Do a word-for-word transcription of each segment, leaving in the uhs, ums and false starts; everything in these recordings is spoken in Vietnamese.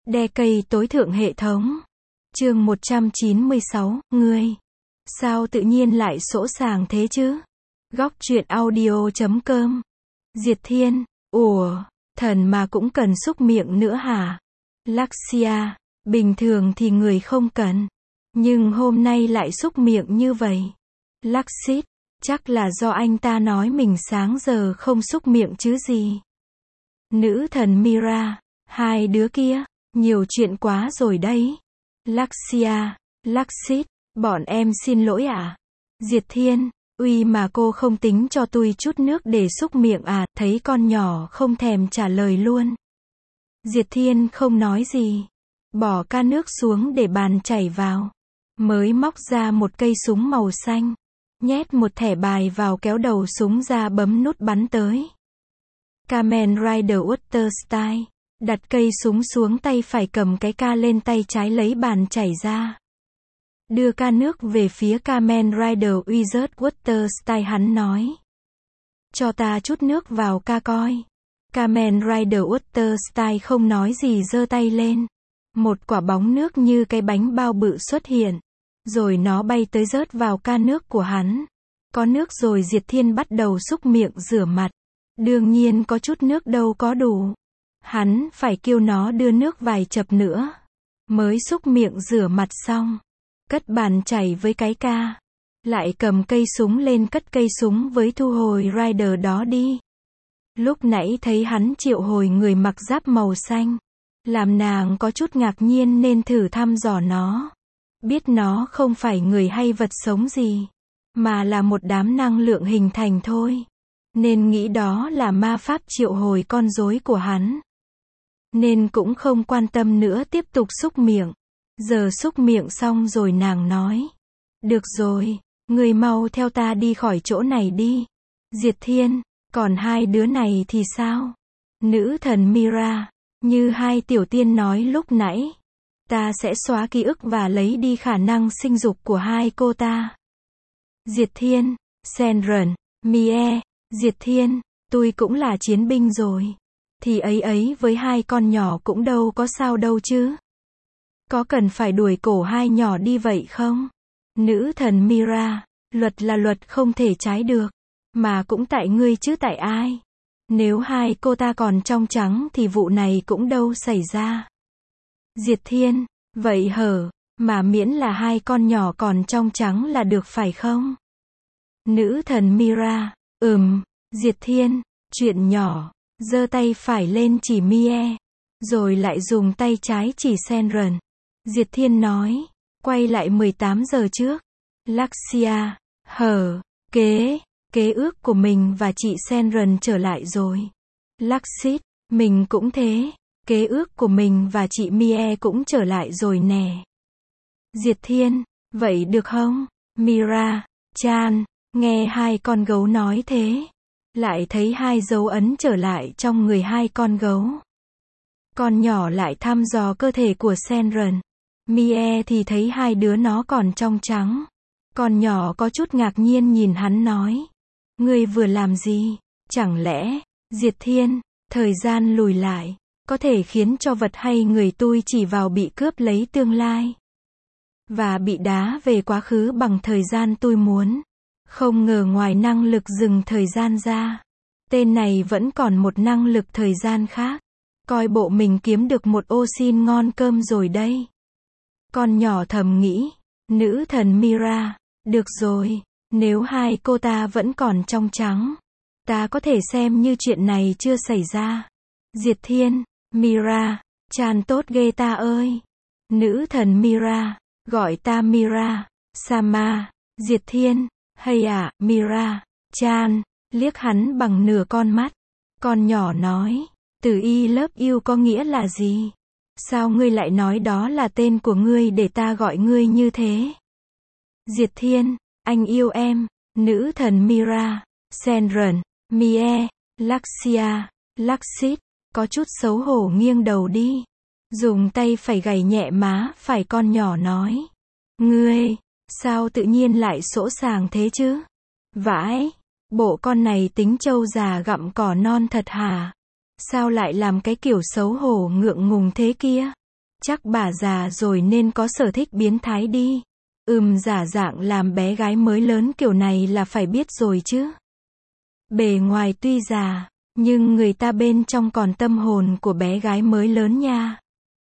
Đe cây tối thượng hệ thống. Chương một trăm chín mươi sáu, ngươi. Sao tự nhiên lại sỗ sàng thế chứ? Góc truyện audio chấm com. Diệt Thiên, ủa, thần mà cũng cần xúc miệng nữa hả? Luxia, bình thường thì người không cần. Nhưng hôm nay lại xúc miệng như vậy. Luxit, chắc là do anh ta nói mình sáng giờ không xúc miệng chứ gì. Nữ thần Mira, hai đứa kia, nhiều chuyện quá rồi đấy. Luxia, Luxit, bọn em xin lỗi ạ. À? Diệt Thiên, uy mà cô không tính cho tôi chút nước để xúc miệng à, thấy con nhỏ không thèm trả lời luôn. Diệt Thiên không nói gì. Bỏ ca nước xuống để bàn chảy vào. Mới móc ra một cây súng màu xanh. Nhét một thẻ bài vào kéo đầu súng ra bấm nút bắn tới. Kamen Rider Water Style. Đặt cây súng xuống tay phải cầm cái ca lên tay trái lấy bàn chảy ra. Đưa ca nước về phía Kamen Rider Wizard Water Style hắn nói. Cho ta chút nước vào ca coi. Kamen Rider Water Style không nói gì giơ tay lên. Một quả bóng nước như cái bánh bao bự xuất hiện. Rồi nó bay tới rớt vào ca nước của hắn. Có nước rồi Diệt Thiên bắt đầu xúc miệng rửa mặt. Đương nhiên có chút nước đâu có đủ. Hắn phải kêu nó đưa nước vài chập nữa. Mới xúc miệng rửa mặt xong. Cất bàn chảy với cái ca. Lại cầm cây súng lên cất cây súng với thu hồi Rider đó đi. Lúc nãy thấy hắn triệu hồi người mặc giáp màu xanh. Làm nàng có chút ngạc nhiên nên thử thăm dò nó. Biết nó không phải người hay vật sống gì. Mà là một đám năng lượng hình thành thôi. Nên nghĩ đó là ma pháp triệu hồi con rối của hắn. Nên cũng không quan tâm nữa tiếp tục xúc miệng. Giờ xúc miệng xong rồi nàng nói. Được rồi, người mau theo ta đi khỏi chỗ này đi. Diệt Thiên, còn hai đứa này thì sao? Nữ thần Mira, như hai tiểu tiên nói lúc nãy. Ta sẽ xóa ký ức và lấy đi khả năng sinh dục của hai cô ta. Diệt Thiên, Senran, Mie, Diệt Thiên, tôi cũng là chiến binh rồi. Thì ấy ấy với hai con nhỏ cũng đâu có sao đâu chứ. Có cần phải đuổi cổ hai nhỏ đi vậy không? Nữ thần Mira, luật là luật không thể trái được. Mà cũng tại ngươi chứ tại ai? Nếu hai cô ta còn trong trắng thì vụ này cũng đâu xảy ra. Diệt Thiên, vậy hở, mà miễn là hai con nhỏ còn trong trắng là được phải không? Nữ thần Mira, ừm, Diệt Thiên, chuyện nhỏ, giơ tay phải lên chỉ Mie, rồi lại dùng tay trái chỉ Senran. Diệt Thiên nói, quay lại mười tám giờ trước. Luxia, hở, kế, kế ước của mình và chị Senran trở lại rồi. Luxit, mình cũng thế. Kế ước của mình và chị Mie cũng trở lại rồi nè. Diệt Thiên, vậy được không? Mira, Chan, nghe hai con gấu nói thế. Lại thấy hai dấu ấn trở lại trong người hai con gấu. Con nhỏ lại thăm dò cơ thể của Senran. Mie thì thấy hai đứa nó còn trong trắng. Con nhỏ có chút ngạc nhiên nhìn hắn nói. Ngươi vừa làm gì? Chẳng lẽ, Diệt Thiên, thời gian lùi lại. Có thể khiến cho vật hay người tôi chỉ vào bị cướp lấy tương lai. Và bị đá về quá khứ bằng thời gian tôi muốn. Không ngờ ngoài năng lực dừng thời gian ra. Tên này vẫn còn một năng lực thời gian khác. Coi bộ mình kiếm được một ô xin ngon cơm rồi đây. Con nhỏ thầm nghĩ. Nữ thần Mira. Được rồi. Nếu hai cô ta vẫn còn trong trắng. Ta có thể xem như chuyện này chưa xảy ra. Diệt Thiên. Mira, Chan tốt ghê ta ơi. Nữ thần Mira, gọi ta Mira, Sama, Diệt Thiên, hay à, Mira, Chan, liếc hắn bằng nửa con mắt. Con nhỏ nói, từ I love you có nghĩa là gì? Sao ngươi lại nói đó là tên của ngươi để ta gọi ngươi như thế? Diệt Thiên, anh yêu em. Nữ thần Mira, Senran, Mie, Luxia, Luxit. Có chút xấu hổ nghiêng đầu đi. Dùng tay phải gảy nhẹ má phải con nhỏ nói. Ngươi, sao tự nhiên lại sỗ sàng thế chứ? Vãi, bộ con này tính trâu già gặm cỏ non thật hả? Sao lại làm cái kiểu xấu hổ ngượng ngùng thế kia? Chắc bà già rồi nên có sở thích biến thái đi. Ừm giả dạng làm bé gái mới lớn kiểu này là phải biết rồi chứ. Bề ngoài tuy già, nhưng người ta bên trong còn tâm hồn của bé gái mới lớn nha.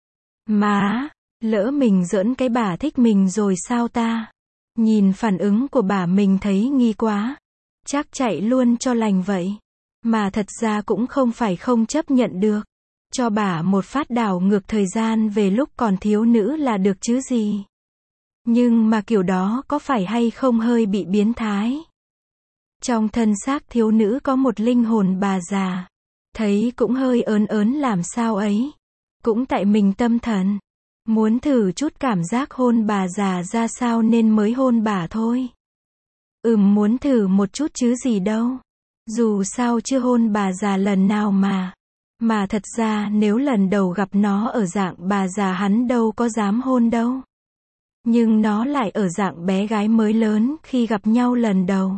Má, lỡ mình giỡn cái bà thích mình rồi sao ta? Nhìn phản ứng của bà mình thấy nghi quá. Chắc chạy luôn cho lành vậy. Mà thật ra cũng không phải không chấp nhận được. Cho bà một phát đảo ngược thời gian về lúc còn thiếu nữ là được chứ gì. Nhưng mà kiểu đó có phải hay không hơi bị biến thái. Trong thân xác thiếu nữ có một linh hồn bà già. Thấy cũng hơi ớn ớn làm sao ấy. Cũng tại mình tâm thần. Muốn thử chút cảm giác hôn bà già ra sao nên mới hôn bà thôi. Ừm muốn thử một chút chứ gì đâu. Dù sao chưa hôn bà già lần nào mà. Mà thật ra nếu lần đầu gặp nó ở dạng bà già hắn đâu có dám hôn đâu. Nhưng nó lại ở dạng bé gái mới lớn khi gặp nhau lần đầu.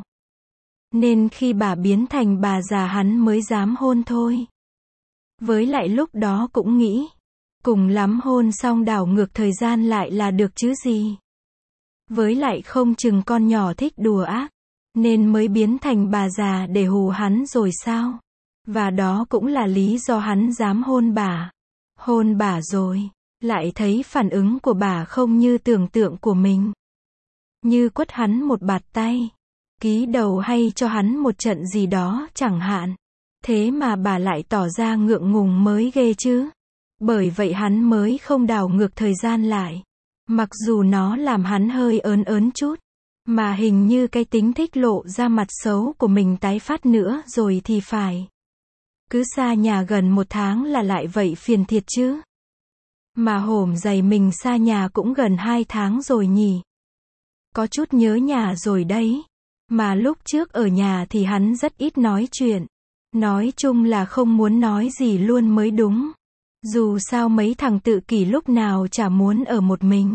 Nên khi bà biến thành bà già hắn mới dám hôn thôi. Với lại lúc đó cũng nghĩ. Cùng lắm hôn xong đảo ngược thời gian lại là được chứ gì. Với lại không chừng con nhỏ thích đùa ác. Nên mới biến thành bà già để hù hắn rồi sao. Và đó cũng là lý do hắn dám hôn bà. Hôn bà rồi. Lại thấy phản ứng của bà không như tưởng tượng của mình. Như quất hắn một bạt tay. Ký đầu hay cho hắn một trận gì đó chẳng hạn. Thế mà bà lại tỏ ra ngượng ngùng mới ghê chứ. Bởi vậy hắn mới không đảo ngược thời gian lại. Mặc dù nó làm hắn hơi ớn ớn chút. Mà hình như cái tính thích lộ ra mặt xấu của mình tái phát nữa rồi thì phải. Cứ xa nhà gần một tháng là lại vậy phiền thiệt chứ. Mà hổm dày mình xa nhà cũng gần hai tháng rồi nhỉ. Có chút nhớ nhà rồi đấy. Mà lúc trước ở nhà thì hắn rất ít nói chuyện. Nói chung là không muốn nói gì luôn mới đúng. Dù sao mấy thằng tự kỷ lúc nào chả muốn ở một mình.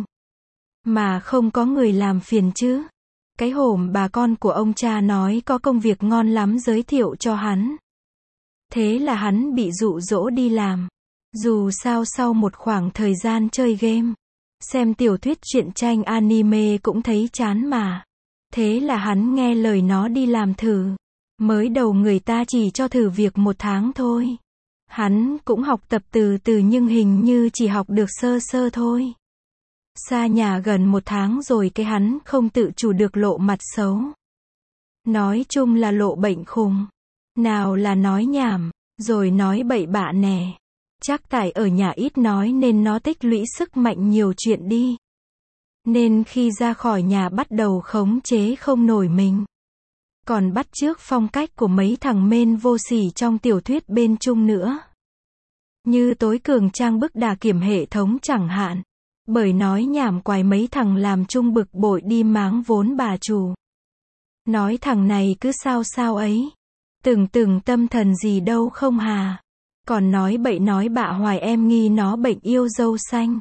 Mà không có người làm phiền chứ. Cái hổm bà con của ông cha nói có công việc ngon lắm giới thiệu cho hắn. Thế là hắn bị dụ dỗ đi làm. Dù sao sau một khoảng thời gian chơi game, xem tiểu thuyết truyện tranh anime cũng thấy chán mà. Thế là hắn nghe lời nó đi làm thử. Mới đầu người ta chỉ cho thử việc một tháng thôi. Hắn cũng học tập từ từ nhưng hình như chỉ học được sơ sơ thôi. Xa nhà gần một tháng rồi cái hắn không tự chủ được lộ mặt xấu. Nói chung là lộ bệnh khùng. Nào là nói nhảm, rồi nói bậy bạ nè. Chắc tại ở nhà ít nói nên nó tích lũy sức mạnh nhiều chuyện đi. Nên khi ra khỏi nhà bắt đầu khống chế không nổi mình. Còn bắt chước phong cách của mấy thằng mên vô sỉ trong tiểu thuyết bên Trung nữa. Như tối cường trang bức đà kiểm hệ thống chẳng hạn. Bởi nói nhảm quài mấy thằng làm Trung bực bội đi máng vốn bà chủ. Nói thằng này cứ sao sao ấy. Từng từng tâm thần gì đâu không hà. Còn nói bậy nói bạ hoài em nghi nó bệnh yêu dâu xanh.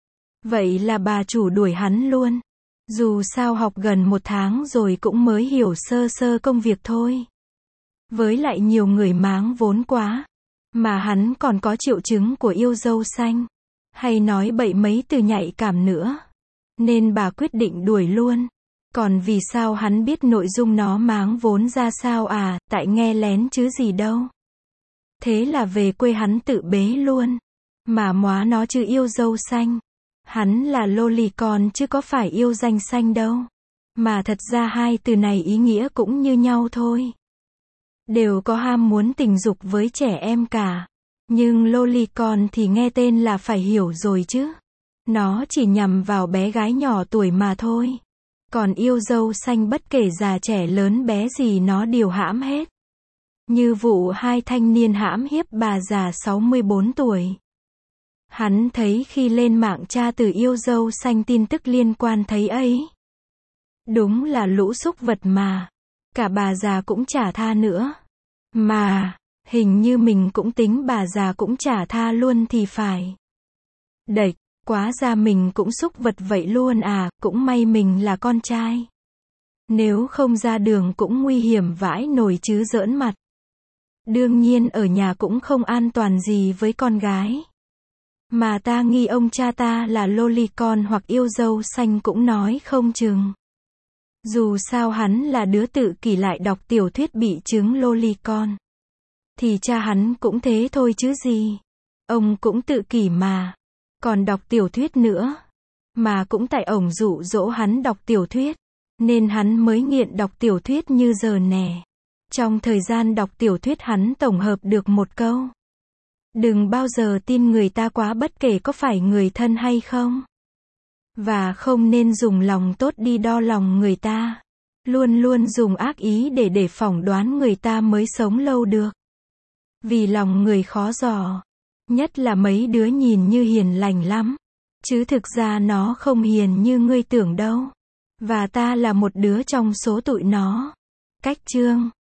Vậy là bà chủ đuổi hắn luôn. Dù sao học gần một tháng rồi cũng mới hiểu sơ sơ công việc thôi. Với lại nhiều người máng vốn quá. Mà hắn còn có triệu chứng của yêu dâu xanh. Hay nói bậy mấy từ nhạy cảm nữa. Nên bà quyết định đuổi luôn. Còn vì sao hắn biết nội dung nó máng vốn ra sao à, tại nghe lén chứ gì đâu. Thế là về quê hắn tự bế luôn. Mà móa nó chứ yêu dâu xanh. Hắn là lolicon chứ có phải yêu danh xanh đâu. Mà thật ra hai từ này ý nghĩa cũng như nhau thôi. Đều có ham muốn tình dục với trẻ em cả. Nhưng lolicon thì nghe tên là phải hiểu rồi chứ. Nó chỉ nhằm vào bé gái nhỏ tuổi mà thôi. Còn yêu dâu xanh bất kể già trẻ lớn bé gì nó đều hãm hết. Như vụ hai thanh niên hãm hiếp bà già sáu mươi bốn tuổi. Hắn thấy khi lên mạng tra từ yêu dâu xanh tin tức liên quan thấy ấy. Đúng là lũ súc vật mà. Cả bà già cũng chả tha nữa. Mà, hình như mình cũng tính bà già cũng chả tha luôn thì phải. Đệch, quá ra mình cũng súc vật vậy luôn à, cũng may mình là con trai. Nếu không ra đường cũng nguy hiểm vãi nồi chứ giỡn mặt. Đương nhiên ở nhà cũng không an toàn gì với con gái. Mà ta nghi ông cha ta là lolicon hoặc yêu dâu xanh cũng nói không chừng. Dù sao hắn là đứa tự kỷ lại đọc tiểu thuyết bị chứng lolicon. Thì cha hắn cũng thế thôi chứ gì. Ông cũng tự kỷ mà. Còn đọc tiểu thuyết nữa. Mà cũng tại ổng dụ dỗ hắn đọc tiểu thuyết. Nên hắn mới nghiện đọc tiểu thuyết như giờ nè. Trong thời gian đọc tiểu thuyết hắn tổng hợp được một câu. Đừng bao giờ tin người ta quá bất kể có phải người thân hay không. Và không nên dùng lòng tốt đi đo lòng người ta. Luôn luôn dùng ác ý để để phỏng đoán người ta mới sống lâu được. Vì lòng người khó dò. Nhất là mấy đứa nhìn như hiền lành lắm. Chứ thực ra nó không hiền như ngươi tưởng đâu. Và ta là một đứa trong số tụi nó. Cách chương